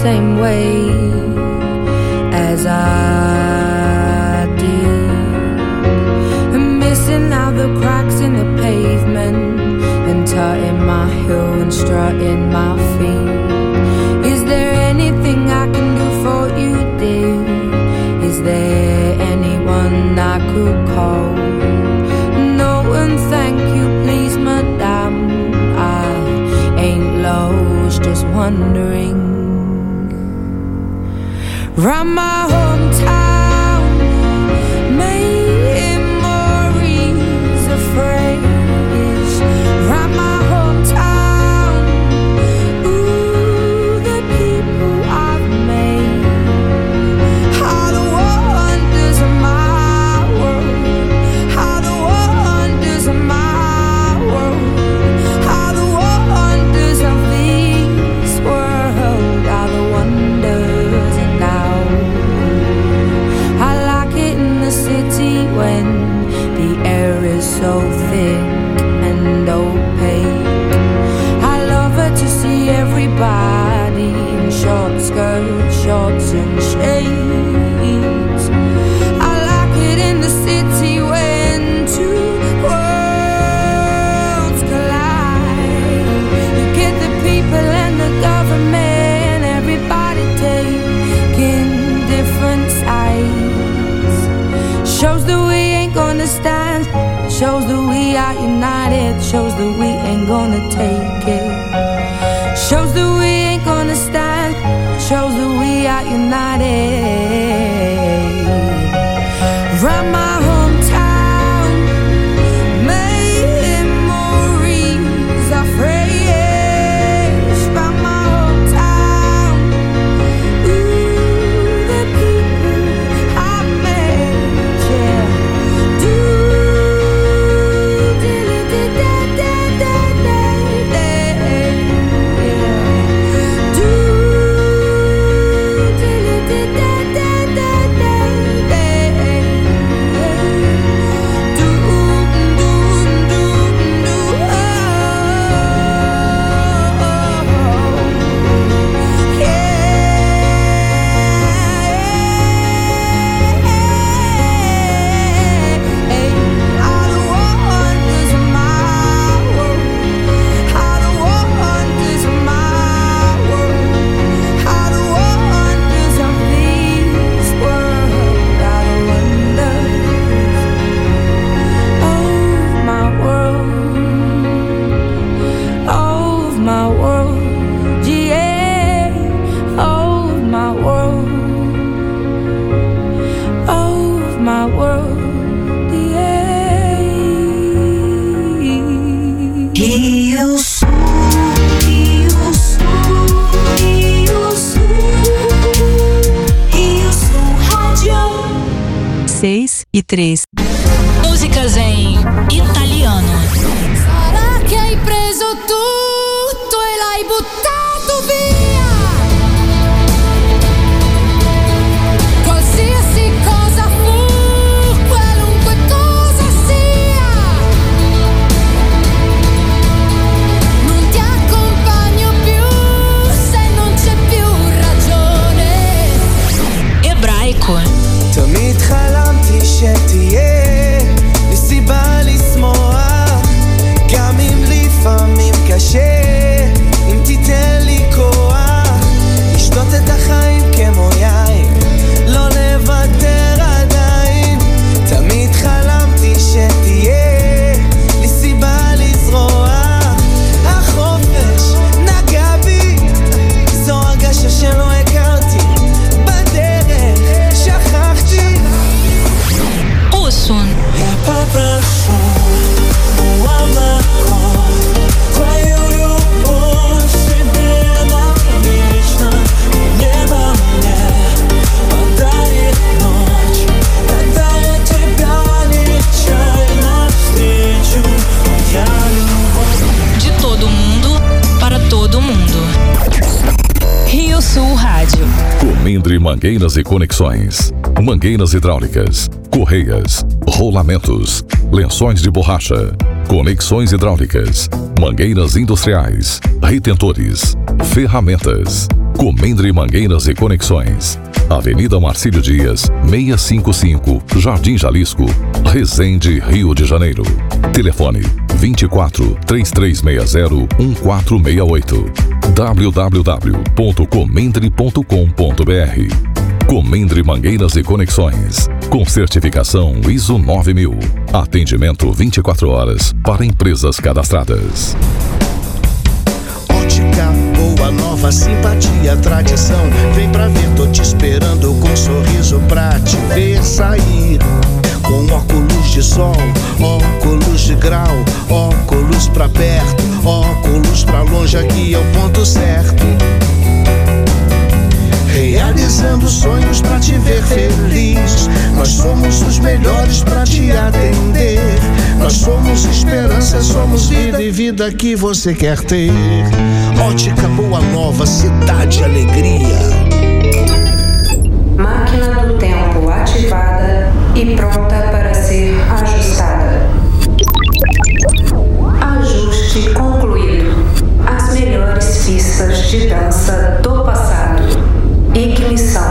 same way as I did. I'm missing out the cracks in the pavement and tutting my heel and strutting my feet. Is there anything I can do for you, dear? Is there anyone I could call? No, and thank you, please, madame. I ain't lost, just wondering. Round my hometown, memories of phrase. Round my hometown, ooh, the people I've made. How the wonders of my world, how the wonders of my world, how the wonders of this world, how the wonders and now. I like it in the city when the air is so thick and opaque. I love it to see everybody in short skirts, shorts and shades. I like it in the city when two worlds collide. You get the people and the government, everybody taking different sides. Shows that we ain't gonna stand, shows that we are united, shows that we ain't gonna take it. Shows that we ain't gonna stand, shows that we are united. Round my hometown, memories are fresh. Round my hometown, ooh, the people I've met, yeah. Do da da da da da da da, yeah. Do da da da da da da da, do do do do, oh, yeah. How the wonders of my world, how the wonders of my world, how the wonders of this world, how the wonders of my world, yeah, of my world, yeah. Rio Sul, Rio Sul, Rio Sul, Rio Sul Rádio. 6:03. Músicas em italiano. Sarà che hai preso tutto e l'hai buttato via. Qualsiasi cosa fu, qualunque cosa sia. Non ti accompagno più se non c'è più ragione. Ebraico. תמיד חלמתי שתהיה לי סיבה לשמוח, גם אם לפעמים קשה, אם תיתן לי כוח לשתות את החיים כמו יין, לא לוותר עדיין. תמיד חלמתי שתהיה לי סיבה לזרוח, החופש נגע בי, זו הרגשה שלא הכרתי, בדרך שכחתי. Osun. Ja poproszę o amako, твою любовь себе навечно, и небо мне подарит ночь, когда я тебя нечаянно встречу. Моя любовь. De todo mundo para todo mundo. Rio Sul Rádio. Comendre mangueiras e conexões, mangueiras hidráulicas, correias, rolamentos, lençóis de borracha, conexões hidráulicas, mangueiras industriais, retentores, ferramentas. Comendre Mangueiras e Conexões. Avenida Marcílio Dias, 655, Jardim Jalisco, Resende, Rio de Janeiro. Telefone 24 3360 1468. www.comendre.com.br. Comendre Mangueiras e Conexões, com certificação ISO 9000. Atendimento 24 horas para empresas cadastradas. Ótica boa, nova, simpatia, tradição. Vem pra ver, tô te esperando com um sorriso pra te ver sair. Com óculos de sol, óculos de grau, óculos pra perto, óculos pra longe, aqui é o ponto certo. Realizando sonhos pra te ver feliz. Nós somos os melhores pra te atender. Nós somos esperança, somos vida e vida que você quer ter. Ótica Boa Nova, cidade alegria. Máquina do tempo ativada e pronta para ser ajustada. Ajuste concluído. As melhores pistas de dança do passado. Ignição.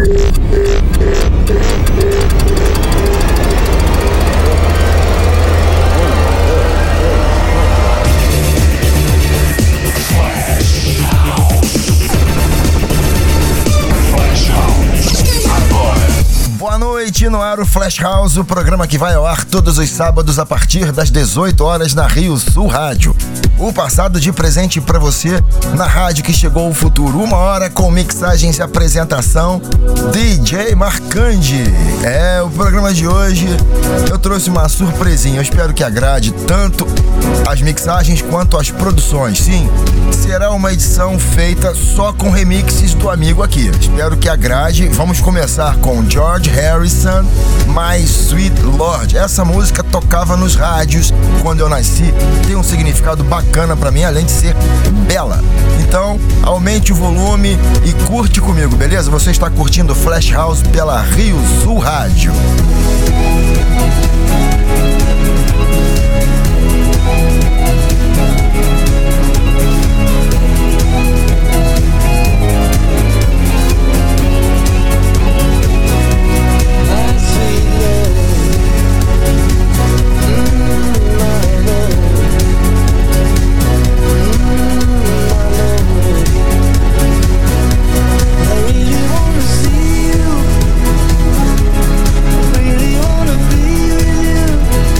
Boa noite, no ar o Flash House, o programa que vai ao ar todos os sábados a partir das 18 horas na Rio Sul Rádio. O passado de presente pra você na rádio que chegou o futuro. 1 hora com mixagens e apresentação DJ Marcandi. O programa de hoje eu trouxe uma surpresinha. Eu espero que agrade tanto as mixagens quanto as produções. Sim, será uma edição feita só com remixes do amigo aqui. Espero que agrade. Vamos começar com George Harrison, My Sweet Lord. Essa música tocava nos rádios quando eu nasci. Tem um significado bacana pra mim, além de ser bela. Então, aumente o volume e curte comigo, beleza? Você está curtindo Flash House pela Rio Sul Rádio. Really wanna be with you.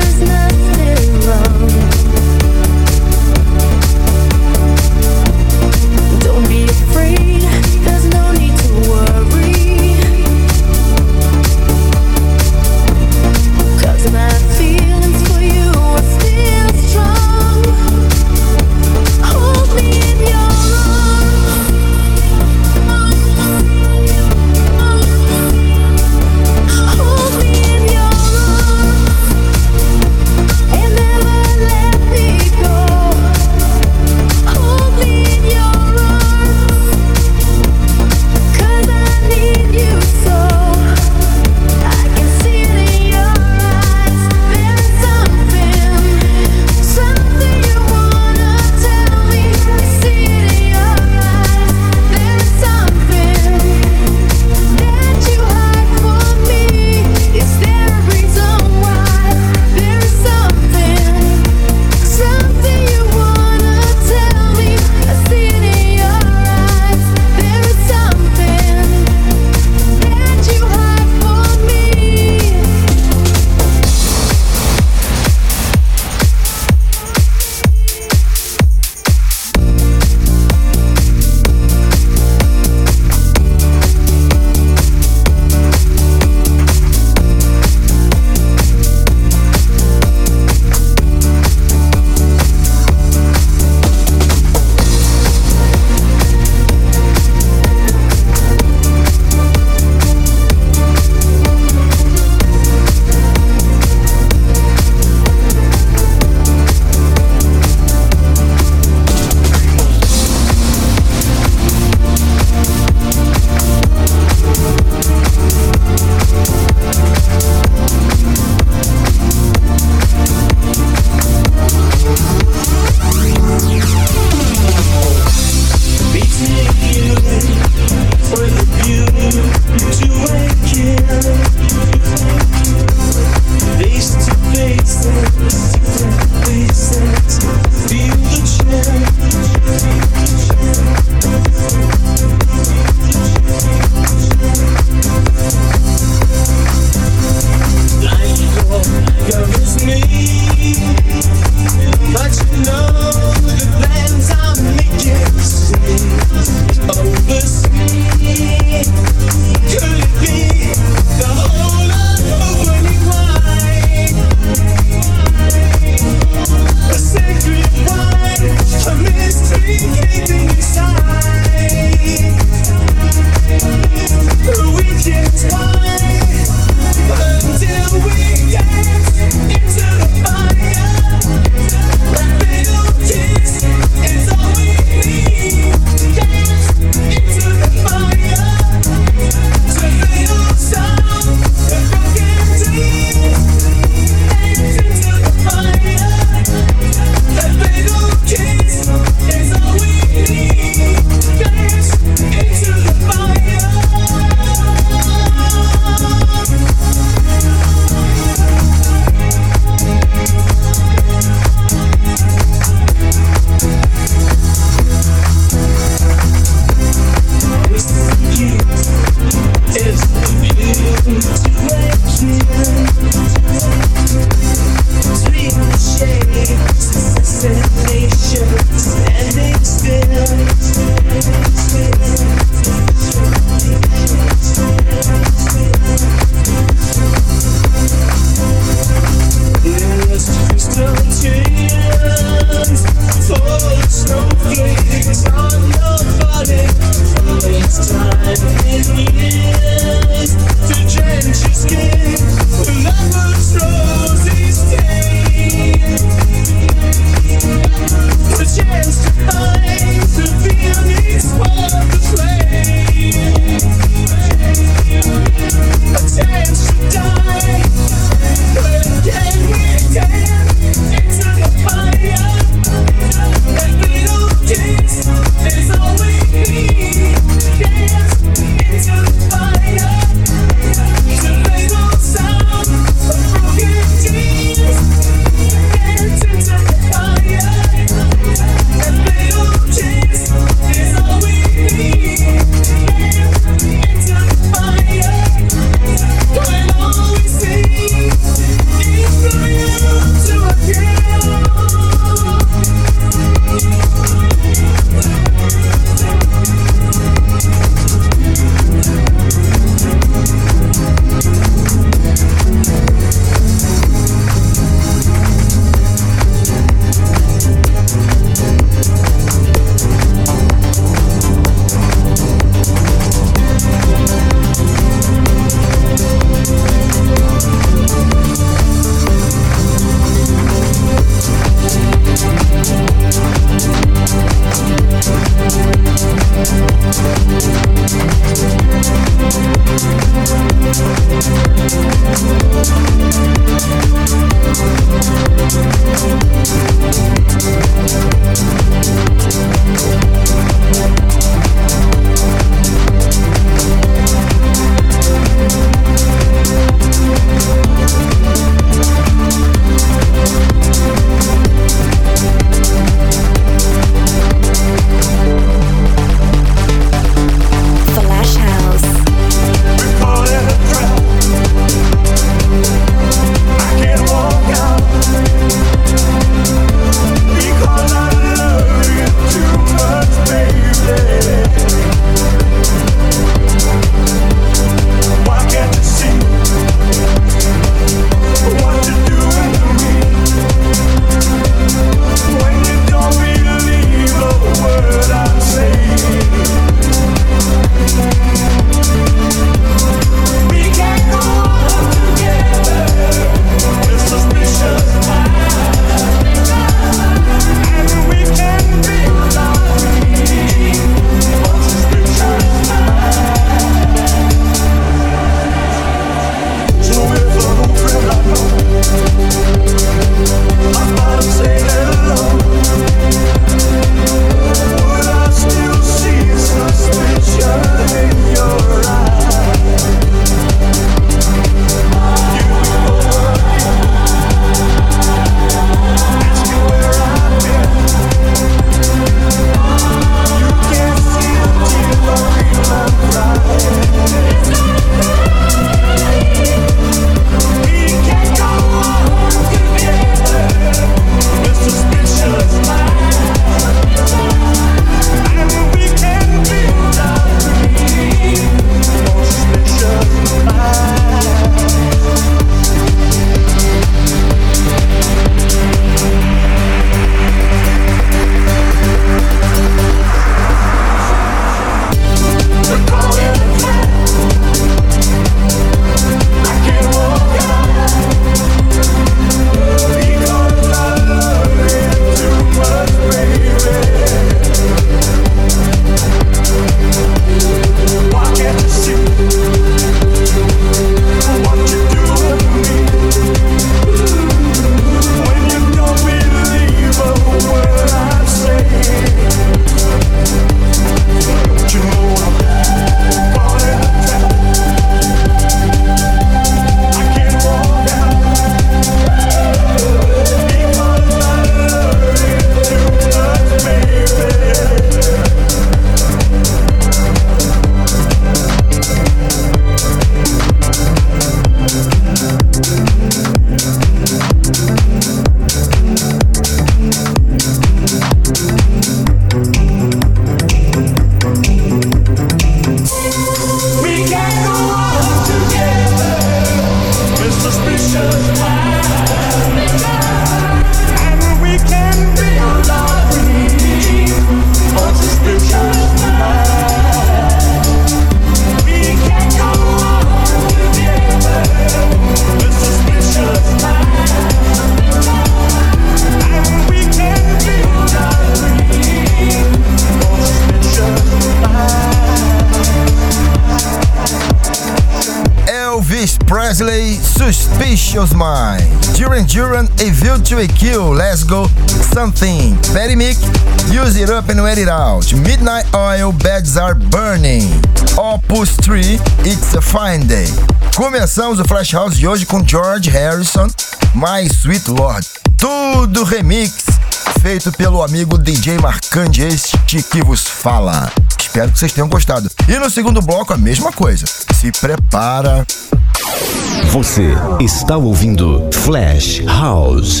Presley, Suspicious Mind, Duran Duran, A View to a Kill, Let's Go, Something, Patty Mick, Use It Up and Wear It Out, Midnight Oil, Beds Are Burning, Opus 3, It's a Fine Day. Começamos o Flash House de hoje com George Harrison, My Sweet Lord, tudo remix, feito pelo amigo DJ Marcante, este que vos fala. Espero que vocês tenham gostado. E no segundo bloco a mesma coisa. Se prepara. Você está ouvindo Flash House.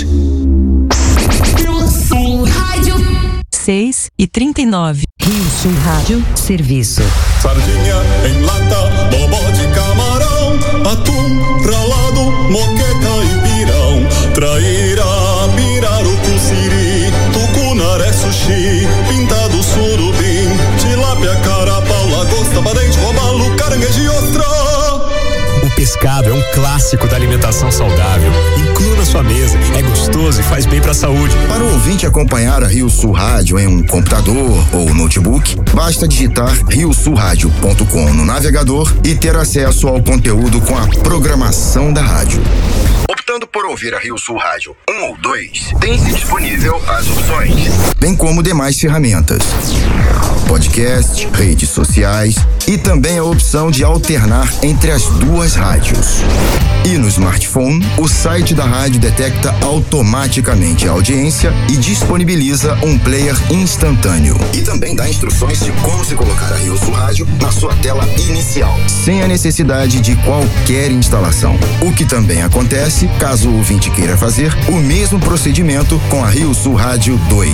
6h39. Rio Sul Rádio, serviço. Sardinha em lata, bobó de camarão, atum ralado, moqueca e pirão, traíra, pirarucu, siri, tucunaré, sushi, pintado, surubim, tilápia, carapau, lagosta, badente, robalo, caranguejo e ostra. O pescado é um clássico da alimentação saudável. Inclua na sua mesa, é gostoso e faz bem para a saúde. Para o ouvinte acompanhar a Rio Sul Rádio em um computador ou notebook, basta digitar riosulradio.com no navegador e ter acesso ao conteúdo com a programação da rádio. Optando por ouvir a Rio Sul Rádio 1 ou 2, tem-se disponível as opções, bem como demais ferramentas. Podcast, redes sociais e também a opção de alternar entre as duas rádios. E no smartphone, o site da rádio detecta automaticamente a audiência e disponibiliza um player instantâneo. E também dá instruções de como se colocar a Rio Sul Rádio na sua tela inicial, sem a necessidade de qualquer instalação. O que também acontece caso o ouvinte queira fazer o mesmo procedimento com a Rio Sul Rádio 2.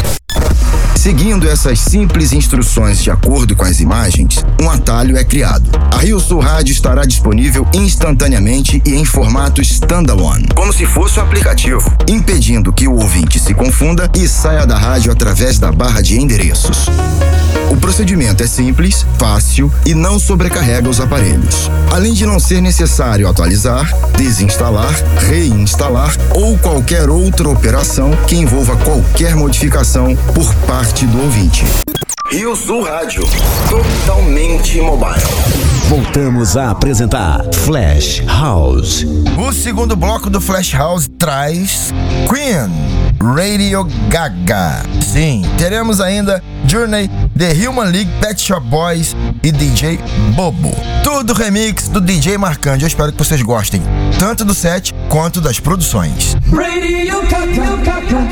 Seguindo essas simples instruções de acordo com as imagens, um atalho é criado. A Rio Sul Rádio estará disponível instantaneamente e em formato standalone, como se fosse um aplicativo, impedindo que o ouvinte se confunda e saia da rádio através da barra de endereços. O procedimento é simples, fácil e não sobrecarrega os aparelhos. Além de não ser necessário atualizar, desinstalar, reinstalar ou qualquer outra operação que envolva qualquer modificação por parte do ouvinte. Rio Sul Rádio, totalmente mobile. Voltamos a apresentar Flash House. O segundo bloco do Flash House traz Queen, Radio Gaga. Sim, teremos ainda Journey, The Human League, Pet Shop Boys e DJ Bobo. Tudo remix do DJ Marcante. Eu espero que vocês gostem, tanto do set quanto das produções. Radio Gaga.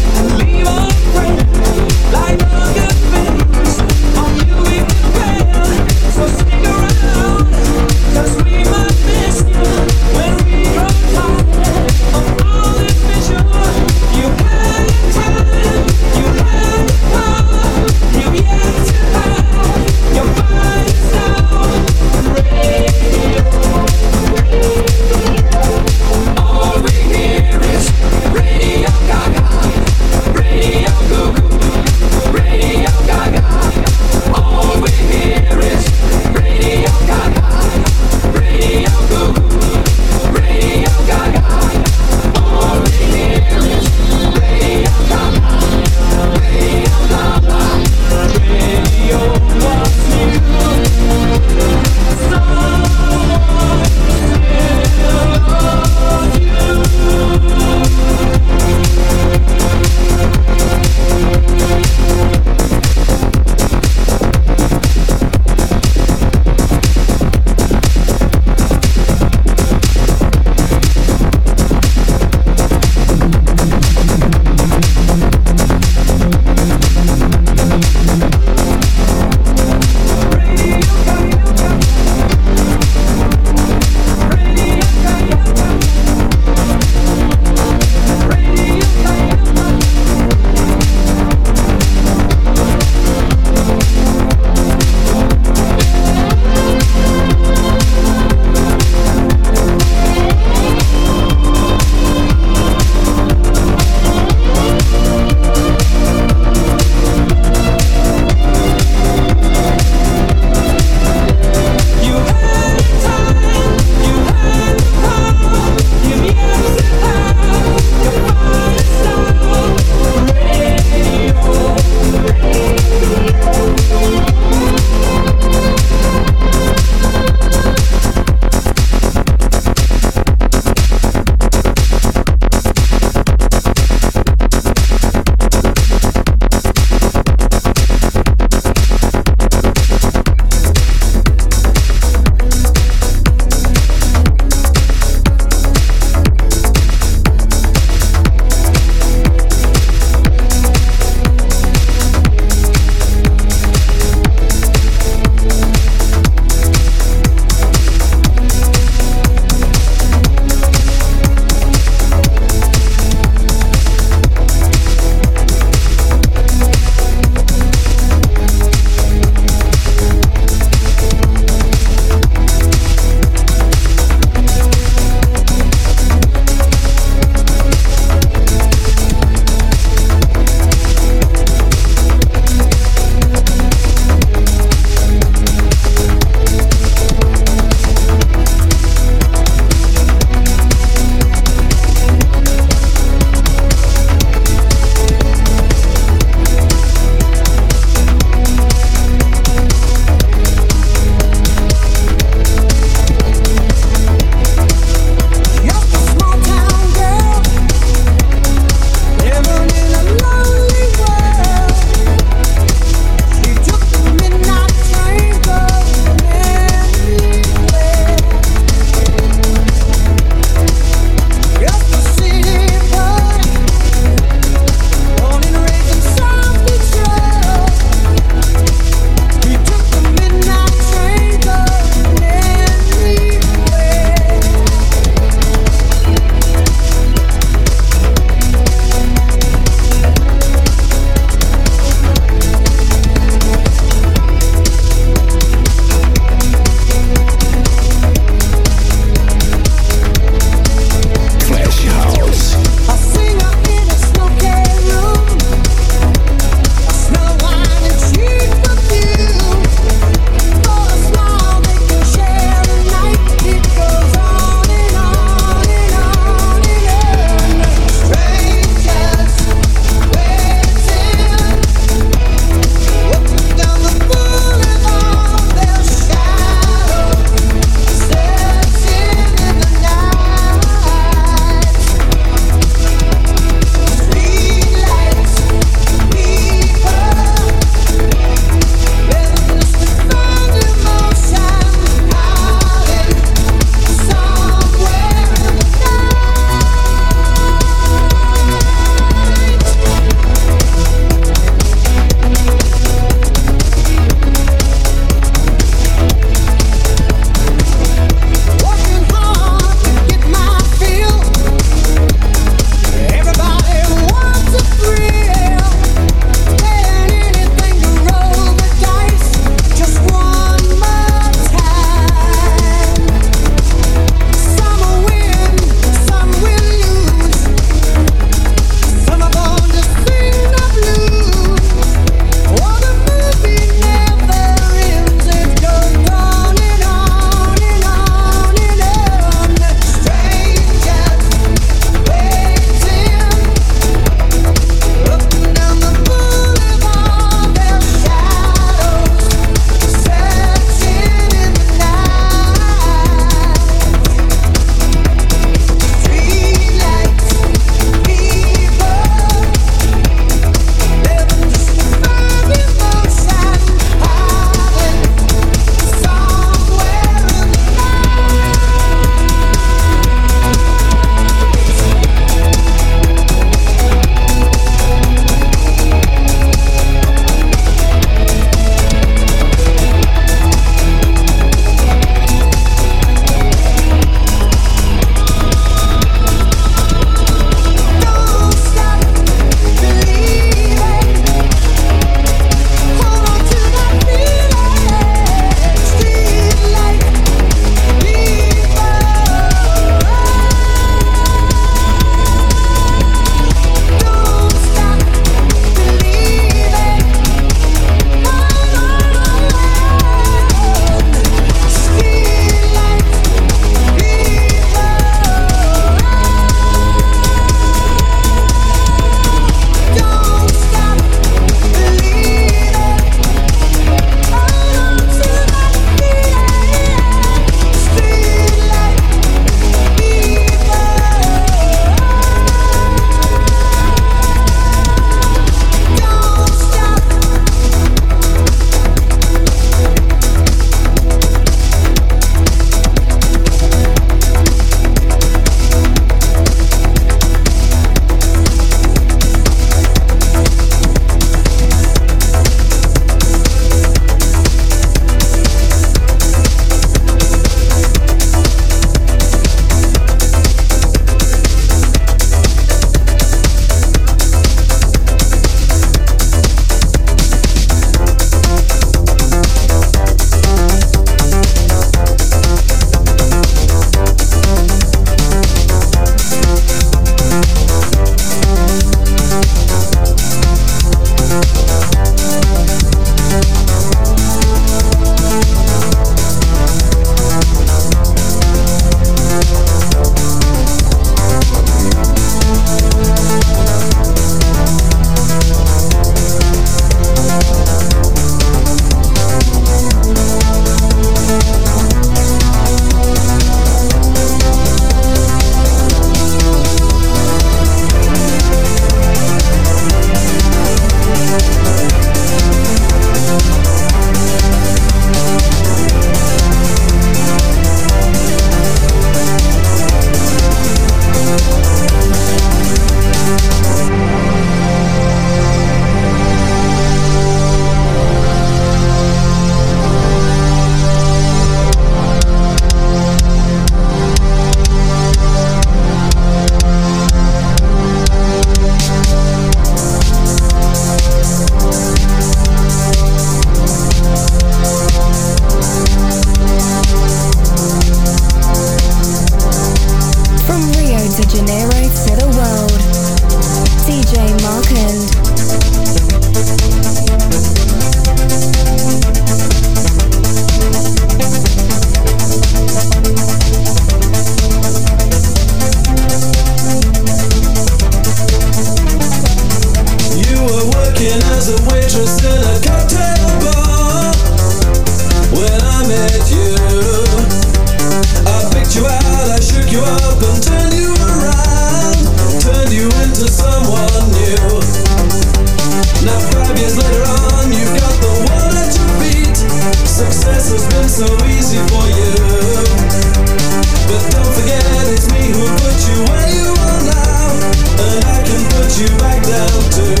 has been so easy for you. But don't forget it's me who put you where you are now, and I can put you back down too.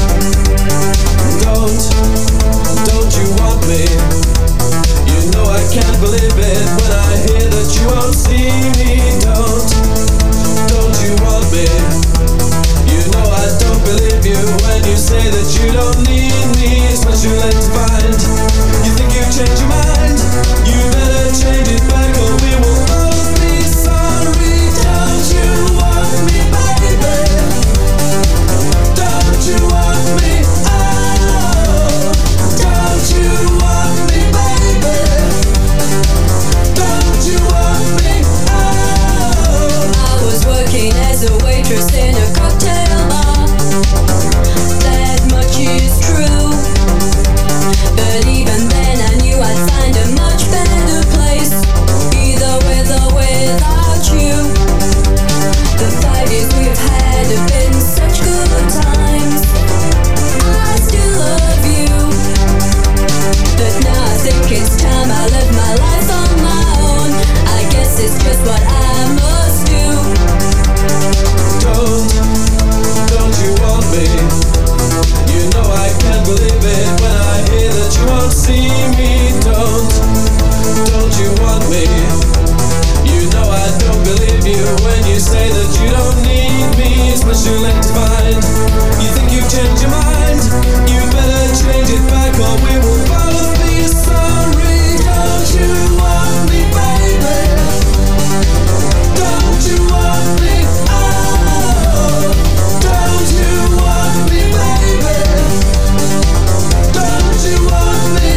Don't you want me? You know I can't believe it when I hear that you won't see me. Don't you want me? You know I don't believe you when you say that you don't need me. It's what you like to find. You think you've changed your mind? You better change it back or we will both be sorry. Don't you want me, baby? Don't you want me? Oh, don't you want me, baby? Don't you want me? Oh. I was working as a waitress in a cocktail bar. That much is true. But even then I knew I'd find a much better place, either with or without you. The 5 years we've had have been such good times. I still love you, but now I think it's time I live my life on my own. I guess it's just what I must do. Don't you want me? You know I can't believe it when I hear that you won't see me. Don't you want me? You know I don't believe you when you say that you don't need me. It's what you like to find. You think you've changed your mind? You better change it back or we will both be sorry. Don't you want me, baby? Don't you want me? Oh, don't you want me, baby? Don't you want me?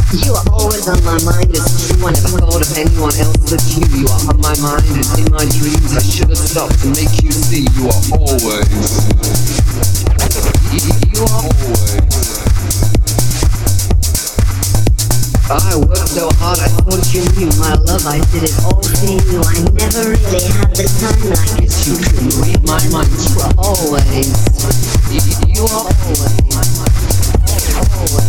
You are always on my mind, it's true. I never thought of anyone else but you. You are on my mind and in my dreams. I should have stopped to make you see. You are always. You are always. I worked so hard, I thought you knew my love. I did it all for you. I never really had the time. I guess you couldn't read my mind. You are always. You are always.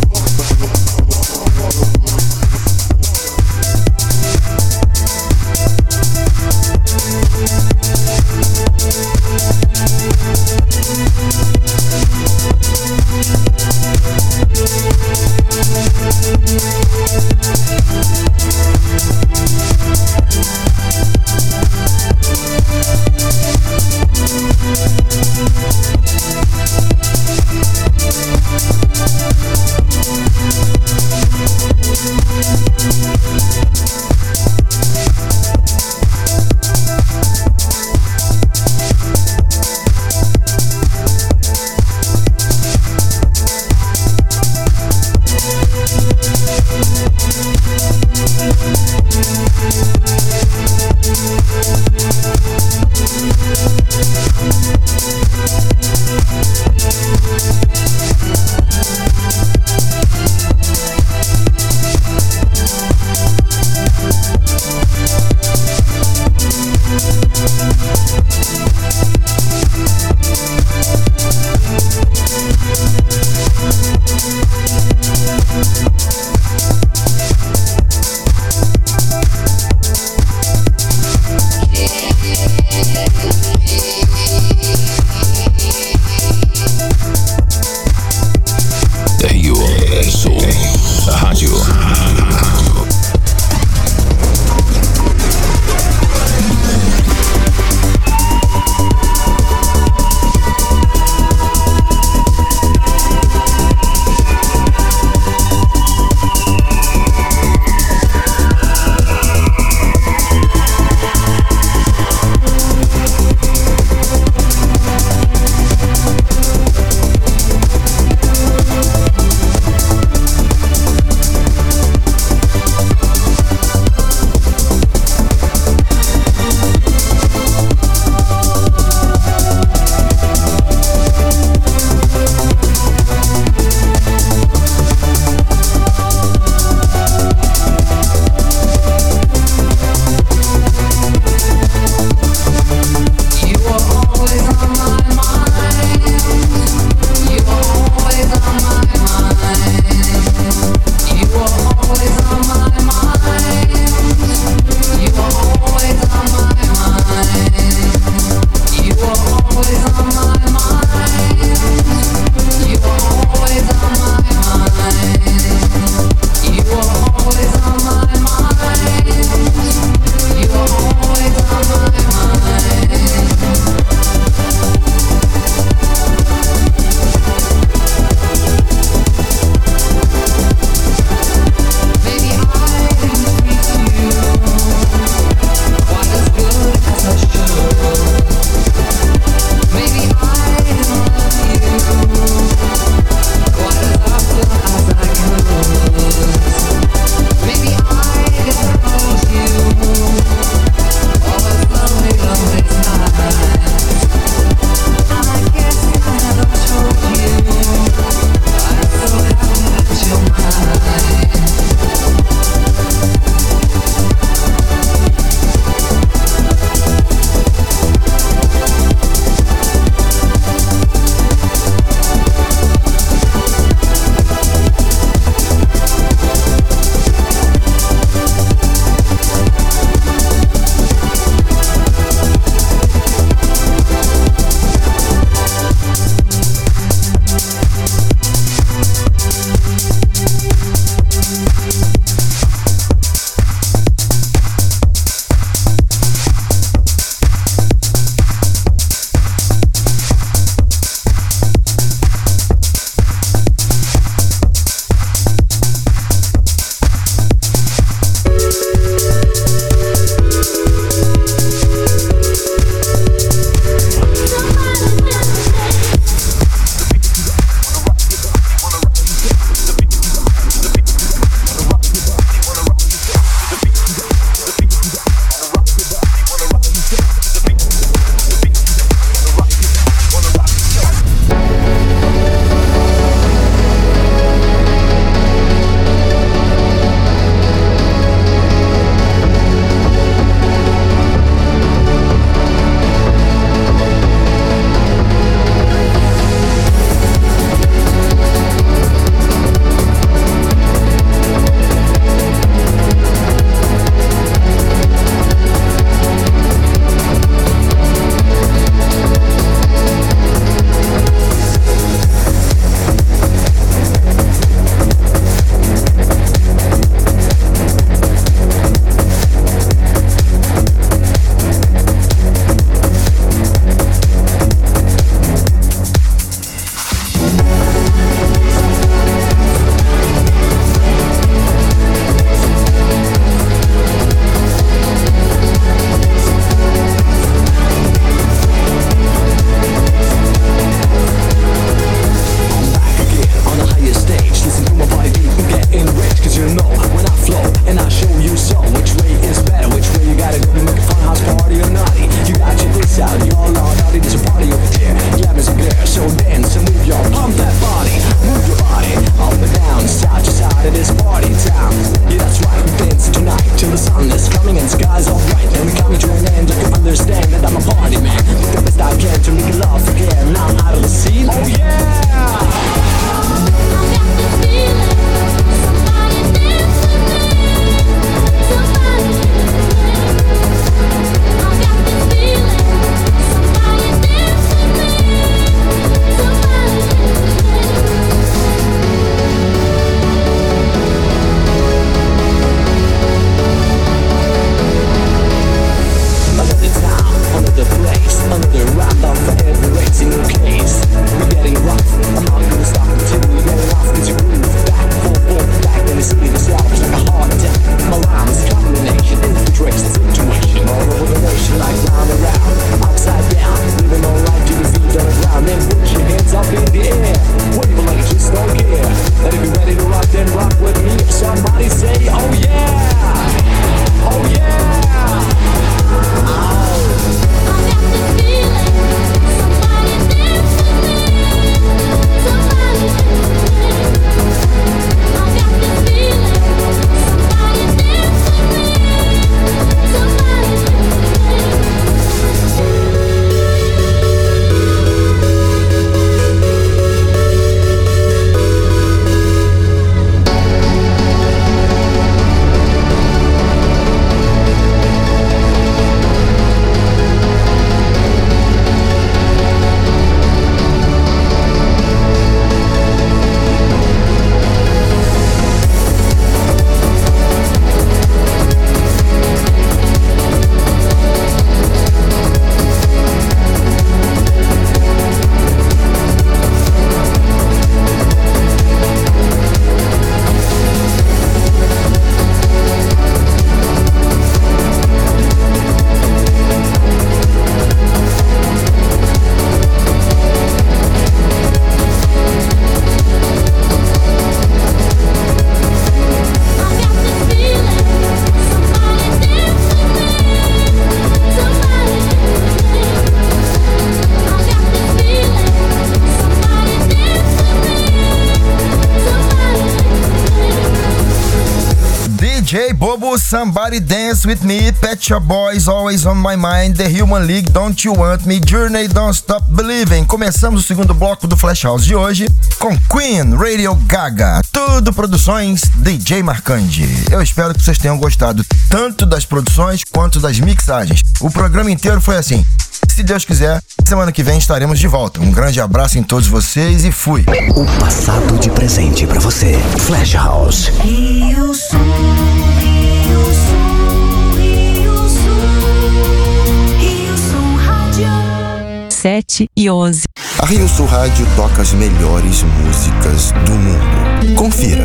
DJ Bobo, Somebody Dance With Me, Pet Shop Boys, Always On My Mind, The Human League, Don't You Want Me, Journey, Don't Stop Believing. Começamos o segundo bloco do Flash House de hoje com Queen, Radio Gaga, tudo produções DJ Marcandi. Eu espero que vocês tenham gostado tanto das produções quanto das mixagens. O programa inteiro foi assim. Se Deus quiser, semana que vem estaremos de volta. Um grande abraço em todos vocês e fui. O passado de presente pra você. Flash House. Rio Sul, Rio Sul, Rio Sul, Rio Sul Rádio. 7:11. A Rio Sul Rádio toca as melhores músicas do mundo. Confira.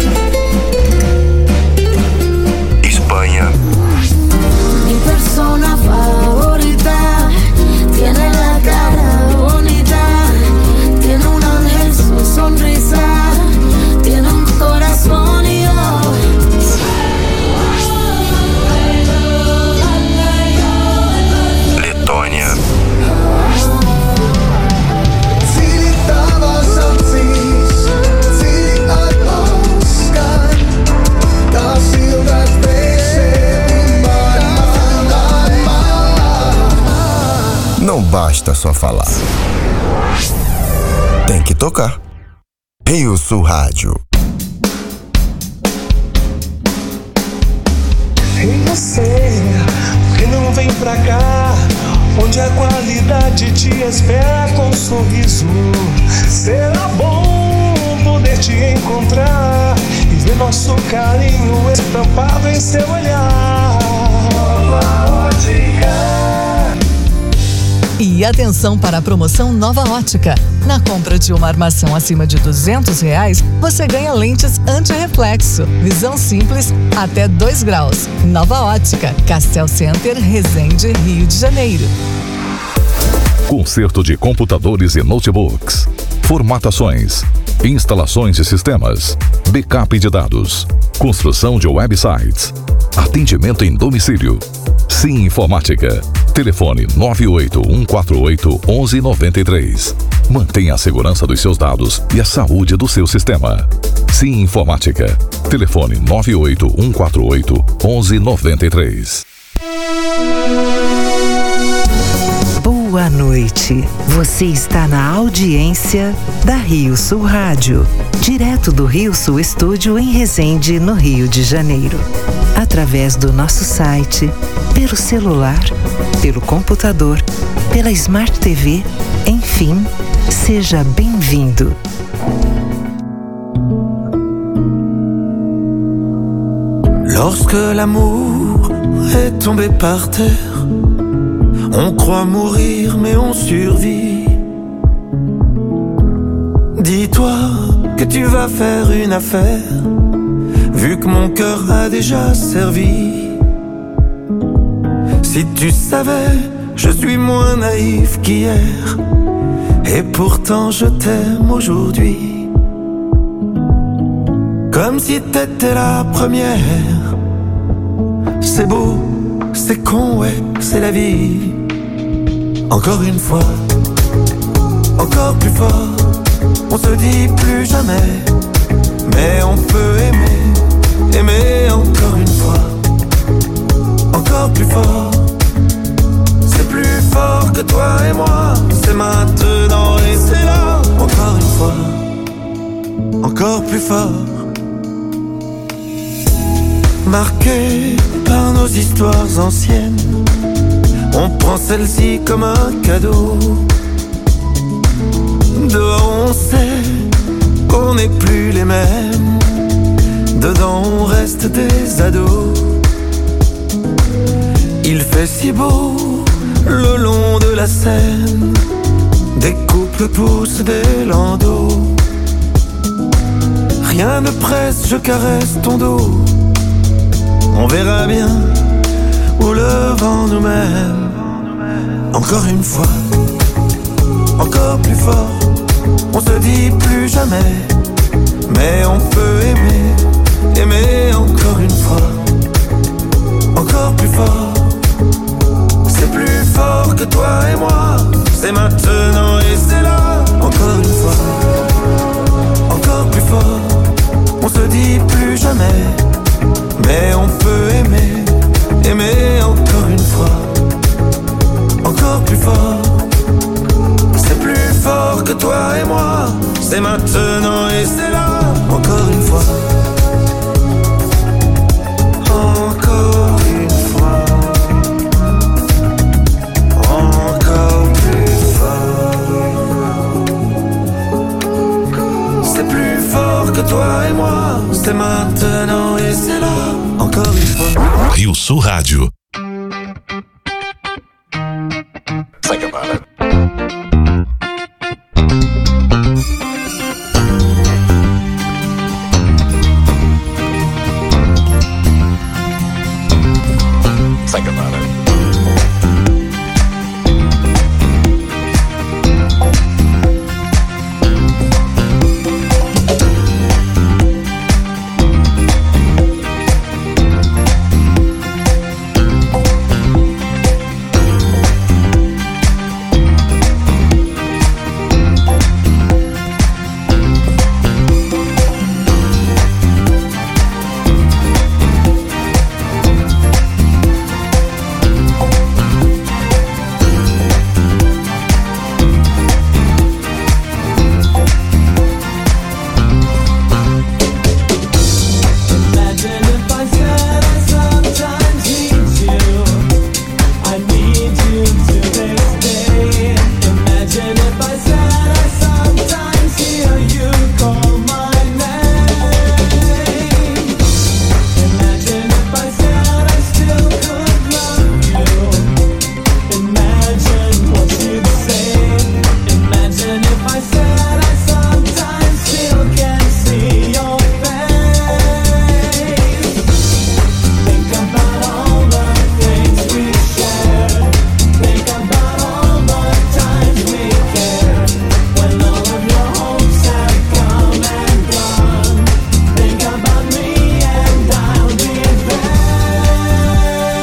Espanha. Mi persona favorita tiene la cara bonita, tiene un ángel su sonrisa, tiene un corazón y yo. Letônia. Não basta só falar. Tem que tocar. Rio Sul Rádio. E você, por que não vem pra cá? Onde a qualidade te espera com um sorriso. Será bom poder te encontrar e ver nosso carinho estampado em seu olhar. Nova Ótica. E atenção para a promoção Nova Ótica. Na compra de uma armação acima de R$200, você ganha lentes anti-reflexo. Visão simples até 2 graus. Nova Ótica, Castel Center, Resende, Rio de Janeiro. Conserto de computadores e notebooks. Formatações. Instalações de sistemas. Backup de dados. Construção de websites. Atendimento em domicílio. Sim Informática. Telefone 981481193. Mantenha a segurança dos seus dados e a saúde do seu sistema. Sim Informática. Telefone 981481193. Boa noite. Você está na audiência da Rio Sul Rádio, direto do Rio Sul Estúdio em Resende, no Rio de Janeiro. Através do nosso site, pelo celular, pelo computador, pela Smart TV, enfim, seja bem-vindo. Lorsque l'amour est tombé par terre, on croit mourir mais on survit. Dis-toi que tu vas faire une affaire, vu que mon cœur a déjà servi. Si tu savais, je suis moins naïf qu'hier, et pourtant je t'aime aujourd'hui. Comme si t'étais la première. C'est beau, c'est con, ouais, c'est la vie. Encore une fois, encore plus fort. On se dit plus jamais, mais on peut aimer, aimer encore une fois. Encore plus fort. C'est plus fort que toi et moi. C'est maintenant et c'est là. Encore une fois, encore plus fort. Marqué par nos histoires anciennes, on prend celle-ci comme un cadeau. Dehors on sait qu'on n'est plus les mêmes, dedans on reste des ados. Il fait si beau le long de la Seine, des couples poussent des landaux. Rien ne presse, je caresse ton dos. On verra bien où le vent nous mène. Encore une fois, encore plus fort. On se dit plus jamais, mais on peut aimer, aimer encore une fois. Encore plus fort. C'est plus fort que toi et moi. C'est maintenant et c'est là. Encore une fois, encore plus fort. On se dit plus jamais, mais on t'aimer encore une fois, encore plus fort. C'est plus fort que toi et moi, c'est maintenant et c'est là, encore une fois. Encore une fois, encore plus fort. C'est plus fort que toi et moi, c'est maintenant et c'est là, encore une fois. Rio Sul Rádio. Think about it. Think about it.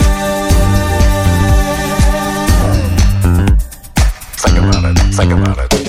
Think about it.